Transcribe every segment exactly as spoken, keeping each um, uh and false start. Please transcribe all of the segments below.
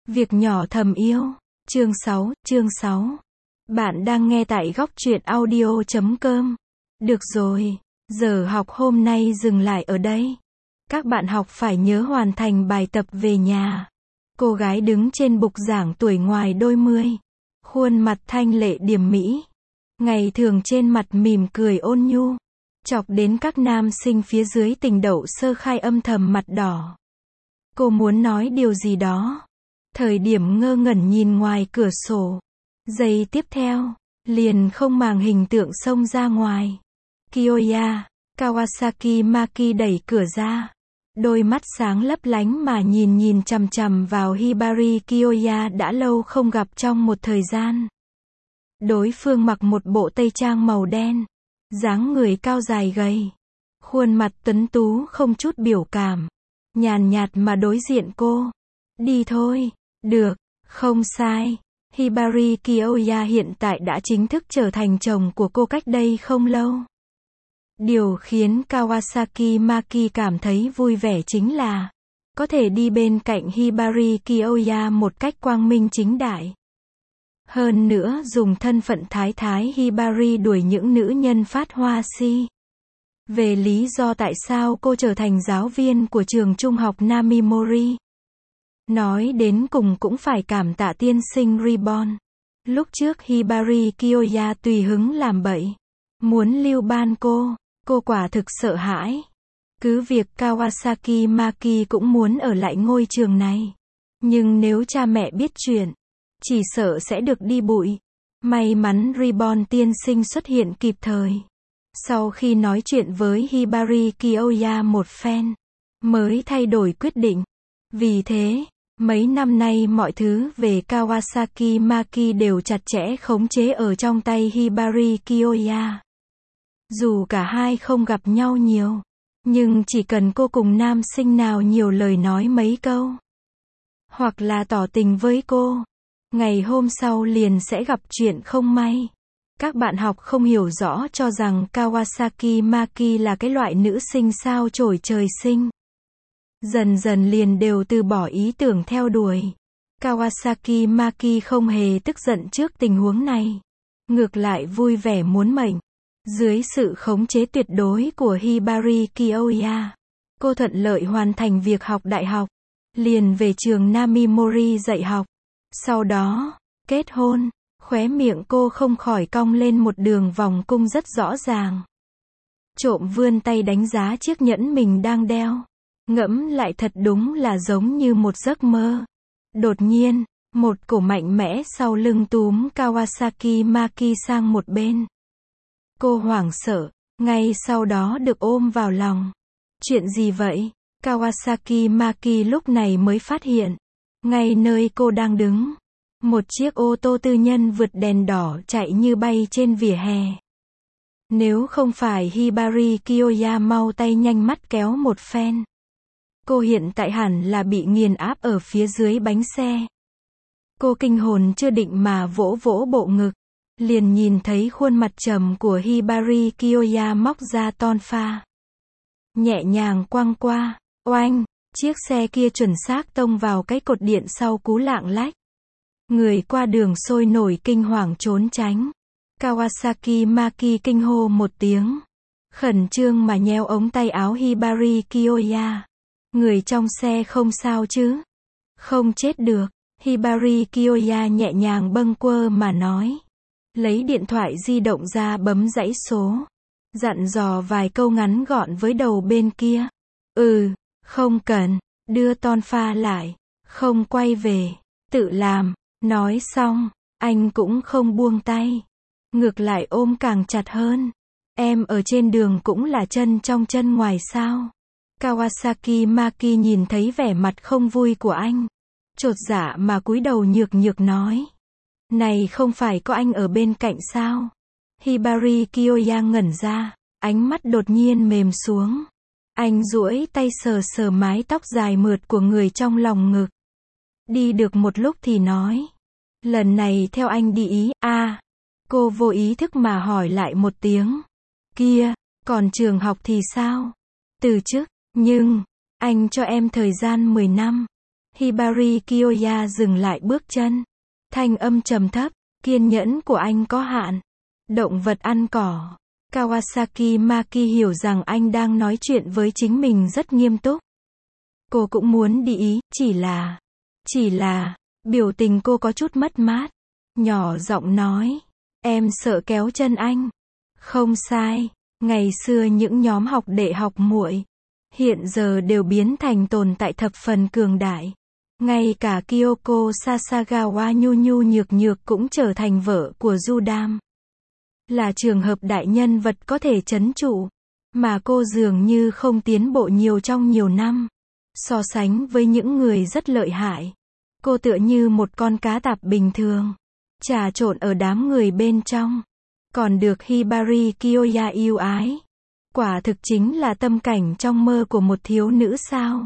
Việc nhỏ thầm yêu. Chương sáu, chương sáu. Bạn đang nghe tại góc truyện audio chấm com. Được rồi, giờ học hôm nay dừng lại ở đây. Các bạn học phải nhớ hoàn thành bài tập về nhà. Cô gái đứng trên bục giảng tuổi ngoài đôi mươi. Khuôn mặt thanh lệ điềm mỹ. Ngày thường trên mặt mỉm cười ôn nhu. Chọc đến các nam sinh phía dưới tình đậu sơ khai âm thầm mặt đỏ. Cô muốn nói điều gì đó. Thời điểm ngơ ngẩn nhìn ngoài cửa sổ. Giây tiếp theo, liền không màng hình tượng xông ra ngoài. Kiyoya, Kawasaki Maki đẩy cửa ra. Đôi mắt sáng lấp lánh mà nhìn nhìn chằm chằm vào Hibari Kiyoya đã lâu không gặp trong một thời gian. Đối phương mặc một bộ tây trang màu đen. Dáng người cao dài gầy. Khuôn mặt tuấn tú không chút biểu cảm. Nhàn nhạt mà đối diện cô. Đi thôi. Được, không sai. Hibari Kiyoya hiện tại đã chính thức trở thành chồng của cô cách đây không lâu. Điều khiến Kawasaki Maki cảm thấy vui vẻ chính là có thể đi bên cạnh Hibari Kiyoya một cách quang minh chính đại. Hơn nữa dùng thân phận thái thái Hibari đuổi những nữ nhân phát hoa si. Về lý do tại sao cô trở thành giáo viên của trường trung học Namimori. Nói đến cùng cũng phải cảm tạ tiên sinh Reborn. Lúc trước Hibari Kiyoya tùy hứng làm bậy. Muốn lưu ban cô. Cô quả thực sợ hãi. Cứ việc Kawasaki Maki cũng muốn ở lại ngôi trường này. Nhưng nếu cha mẹ biết chuyện, chỉ sợ sẽ được đi bụi. May mắn Reborn tiên sinh xuất hiện kịp thời. Sau khi nói chuyện với Hibari Kiyoya một phen, mới thay đổi quyết định. Vì thế, mấy năm nay mọi thứ về Kawasaki Maki đều chặt chẽ khống chế ở trong tay Hibari Kiyoya. Dù cả hai không gặp nhau nhiều, nhưng chỉ cần cô cùng nam sinh nào nhiều lời nói mấy câu, hoặc là tỏ tình với cô, ngày hôm sau liền sẽ gặp chuyện không may. Các bạn học không hiểu rõ cho rằng Kawasaki Maki là cái loại nữ sinh sao chổi trời sinh. Dần dần liền đều từ bỏ ý tưởng theo đuổi. Kawasaki Maki không hề tức giận trước tình huống này. Ngược lại vui vẻ muốn mệnh. Dưới sự khống chế tuyệt đối của Hibari Kiyoya, cô thuận lợi hoàn thành việc học đại học. Liền về trường Namimori dạy học. Sau đó, kết hôn. Khóe miệng cô không khỏi cong lên một đường vòng cung rất rõ ràng. Trộm vươn tay đánh giá chiếc nhẫn mình đang đeo. Ngẫm lại thật đúng là giống như một giấc mơ. Đột nhiên, một cổ mạnh mẽ sau lưng túm Kawasaki Maki sang một bên. Cô hoảng sợ, ngay sau đó được ôm vào lòng. Chuyện gì vậy? Kawasaki Maki lúc này mới phát hiện. Ngay nơi cô đang đứng, một chiếc ô tô tư nhân vượt đèn đỏ chạy như bay trên vỉa hè. Nếu không phải Hibari Kiyoya mau tay nhanh mắt kéo một phen, cô hiện tại hẳn là bị nghiền áp ở phía dưới bánh xe. Cô kinh hồn chưa định mà vỗ vỗ bộ ngực, liền nhìn thấy khuôn mặt trầm của Hibari Kiyoya móc ra tonfa. Nhẹ nhàng quăng qua, oanh, chiếc xe kia chuẩn xác tông vào cái cột điện sau cú lạng lách. Người qua đường sôi nổi kinh hoàng trốn tránh. Kawasaki Maki kinh hô một tiếng. Khẩn trương mà nhéo ống tay áo Hibari Kiyoya. Người trong xe không sao chứ? Không chết được. Hibari Kiyoya nhẹ nhàng bâng quơ mà nói. Lấy điện thoại di động ra bấm dãy số. Dặn dò vài câu ngắn gọn với đầu bên kia. Ừ, không cần. Đưa tonfa lại. Không quay về. Tự làm. Nói xong, anh cũng không buông tay. Ngược lại ôm càng chặt hơn. Em ở trên đường cũng là chân trong chân ngoài sao? Kawasaki Maki nhìn thấy vẻ mặt không vui của anh. Chột dạ mà cúi đầu nhược nhược nói. Này không phải có anh ở bên cạnh sao? Hibari Kiyoya ngẩn ra, ánh mắt đột nhiên mềm xuống. Anh duỗi tay sờ sờ mái tóc dài mượt của người trong lòng ngực. Đi được một lúc thì nói. Lần này theo anh đi ý, a à, cô vô ý thức mà hỏi lại một tiếng. Kia, còn trường học thì sao? Từ chức, nhưng, anh cho em thời gian mười năm. Hibari Kyoya dừng lại bước chân. Thanh âm trầm thấp, kiên nhẫn của anh có hạn. Động vật ăn cỏ. Kawasaki Maki hiểu rằng anh đang nói chuyện với chính mình rất nghiêm túc. Cô cũng muốn đi ý, chỉ là, chỉ là, biểu tình cô có chút mất mát. Nhỏ giọng nói, em sợ kéo chân anh. Không sai, ngày xưa những nhóm học đệ học muội, hiện giờ đều biến thành tồn tại thập phần cường đại. Ngay cả Kyoko Sasagawa nhu nhu nhược nhược cũng trở thành vợ của Judam. Là trường hợp đại nhân vật có thể trấn trụ, mà cô dường như không tiến bộ nhiều trong nhiều năm. So sánh với những người rất lợi hại, cô tựa như một con cá tạp bình thường, trà trộn ở đám người bên trong. Còn được Hibari Kyoya yêu ái. Quả thực chính là tâm cảnh trong mơ của một thiếu nữ sao.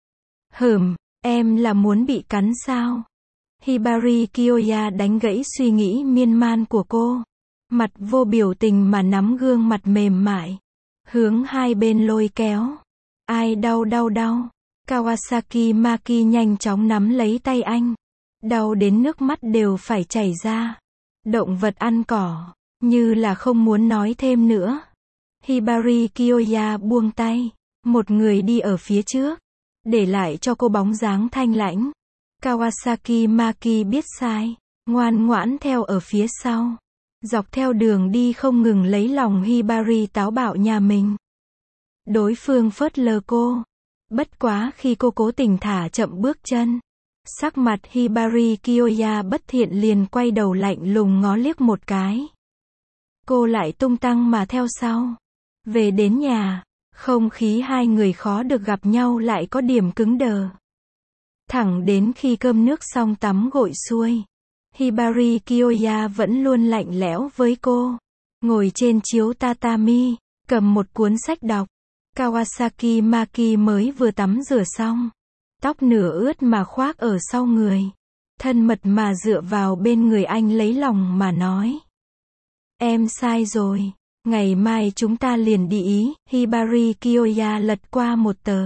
Hừm, em là muốn bị cắn sao? Hibari Kyoya đánh gãy suy nghĩ miên man của cô. Mặt vô biểu tình mà nắm gương mặt mềm mại. Hướng hai bên lôi kéo. Ai đau đau đau. Kawasaki Maki nhanh chóng nắm lấy tay anh. Đau đến nước mắt đều phải chảy ra. Động vật ăn cỏ. Như là không muốn nói thêm nữa. Hibari Kyoya buông tay. Một người đi ở phía trước. Để lại cho cô bóng dáng thanh lãnh. Kawasaki Maki biết sai. Ngoan ngoãn theo ở phía sau. Dọc theo đường đi không ngừng lấy lòng Hibari táo bạo nhà mình. Đối phương phớt lờ cô. Bất quá khi cô cố tình thả chậm bước chân. Sắc mặt Hibari Kyoya bất thiện liền quay đầu lạnh lùng ngó liếc một cái. Cô lại tung tăng mà theo sau. Về đến nhà, không khí hai người khó được gặp nhau lại có điểm cứng đờ. Thẳng đến khi cơm nước xong tắm gội xuôi. Hibari Kyoya vẫn luôn lạnh lẽo với cô. Ngồi trên chiếu tatami, cầm một cuốn sách đọc. Kawasaki Maki mới vừa tắm rửa xong. Tóc nửa ướt mà khoác ở sau người. Thân mật mà dựa vào bên người anh lấy lòng mà nói. Em sai rồi. Ngày mai chúng ta liền đi ý. Hibari Kyoya lật qua một tờ.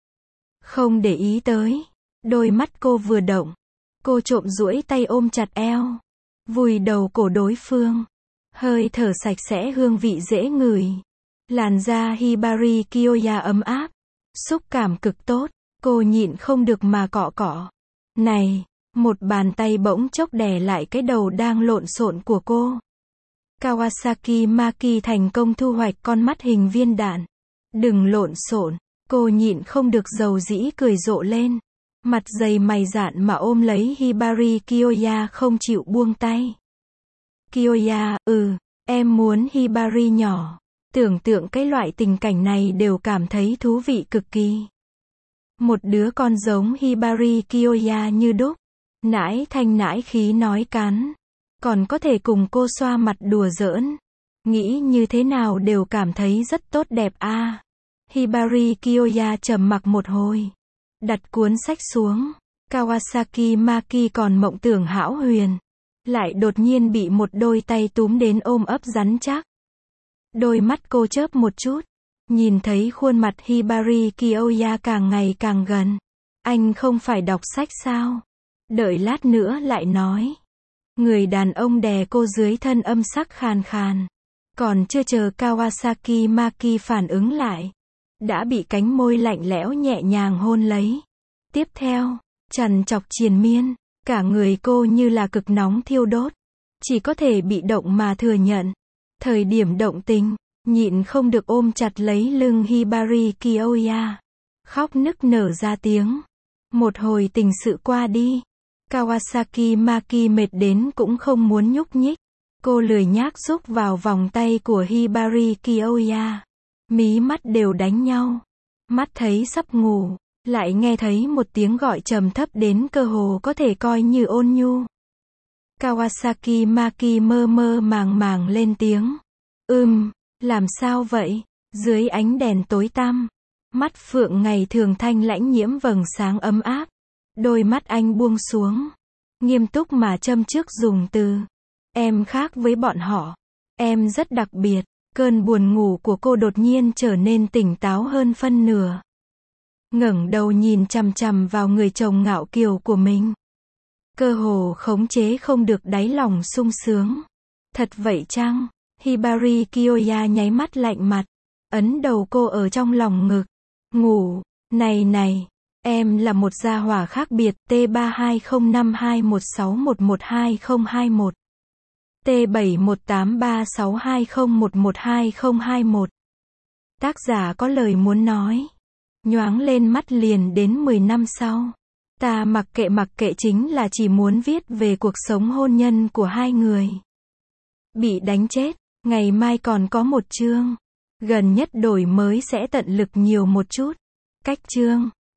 Không để ý tới. Đôi mắt cô vừa động. Cô trộm duỗi tay ôm chặt eo. Vùi đầu cổ đối phương. Hơi thở sạch sẽ hương vị dễ ngửi. Làn da Hibari Kyoya ấm áp. Xúc cảm cực tốt. Cô nhịn không được mà cọ cọ. Này, một bàn tay bỗng chốc đè lại cái đầu đang lộn xộn của cô. Kawasaki Maki thành công thu hoạch con mắt hình viên đạn. Đừng lộn xộn. Cô nhịn không được dầu dĩ cười rộ lên. Mặt dày mày dạn mà ôm lấy Hibari Kyoya không chịu buông tay. Kyoya, ừ, em muốn Hibari nhỏ. Tưởng tượng cái loại tình cảnh này đều cảm thấy thú vị cực kỳ. Một đứa con giống Hibari Kyoya như đúc. Nãi thanh nãi khí nói cắn. Còn có thể cùng cô xoa mặt đùa giỡn. Nghĩ như thế nào đều cảm thấy rất tốt đẹp a. À. Hibari Kyoya trầm mặc một hồi. Đặt cuốn sách xuống. Kawasaki Maki còn mộng tưởng hão huyền. Lại đột nhiên bị một đôi tay túm đến ôm ấp rắn chắc. Đôi mắt cô chớp một chút. Nhìn thấy khuôn mặt Hibari Kyoya càng ngày càng gần. Anh không phải đọc sách sao? Đợi lát nữa lại nói. Người đàn ông đè cô dưới thân âm sắc khàn khàn. Còn chưa chờ Kawasaki Maki phản ứng lại. Đã bị cánh môi lạnh lẽo nhẹ nhàng hôn lấy. Tiếp theo, trằn trọc triền miên. Cả người cô như là cực nóng thiêu đốt. Chỉ có thể bị động mà thừa nhận. Thời điểm động tình, nhịn không được ôm chặt lấy lưng Hibari Kyoya. Khóc nức nở ra tiếng. Một hồi tình sự qua đi. Kawasaki Maki mệt đến cũng không muốn nhúc nhích. Cô lười nhác rúc vào vòng tay của Hibari Kyoya. Mí mắt đều đánh nhau. Mắt thấy sắp ngủ. Lại nghe thấy một tiếng gọi trầm thấp đến cơ hồ có thể coi như ôn nhu. Kawasaki Maki mơ mơ màng màng lên tiếng. Ừm, làm sao vậy? Dưới ánh đèn tối tăm. Mắt phượng ngày thường thanh lãnh nhiễm vầng sáng ấm áp. Đôi mắt anh buông xuống. Nghiêm túc mà châm trước dùng từ. Em khác với bọn họ. Em rất đặc biệt. Cơn buồn ngủ của cô đột nhiên trở nên tỉnh táo hơn phân nửa. ngẩng đầu nhìn chằm chằm vào người chồng ngạo kiều của mình. Cơ hồ khống chế không được đáy lòng sung sướng. Thật vậy chăng? Hibari Kyoya nháy mắt lạnh mặt, ấn đầu cô ở trong lòng ngực. Ngủ, này này, em là một gia hỏa khác biệt, T ba hai không năm hai một sáu một một hai không hai một, T bảy một tám ba sáu hai không một một hai không hai một. Tác giả có lời muốn nói. Nhoáng lên mắt liền đến mười năm sau. Ta mặc kệ mặc kệ chính là chỉ muốn viết về cuộc sống hôn nhân của hai người. Bị đánh chết, ngày mai còn có một chương. Gần nhất đổi mới sẽ tận lực nhiều một chút. Cách chương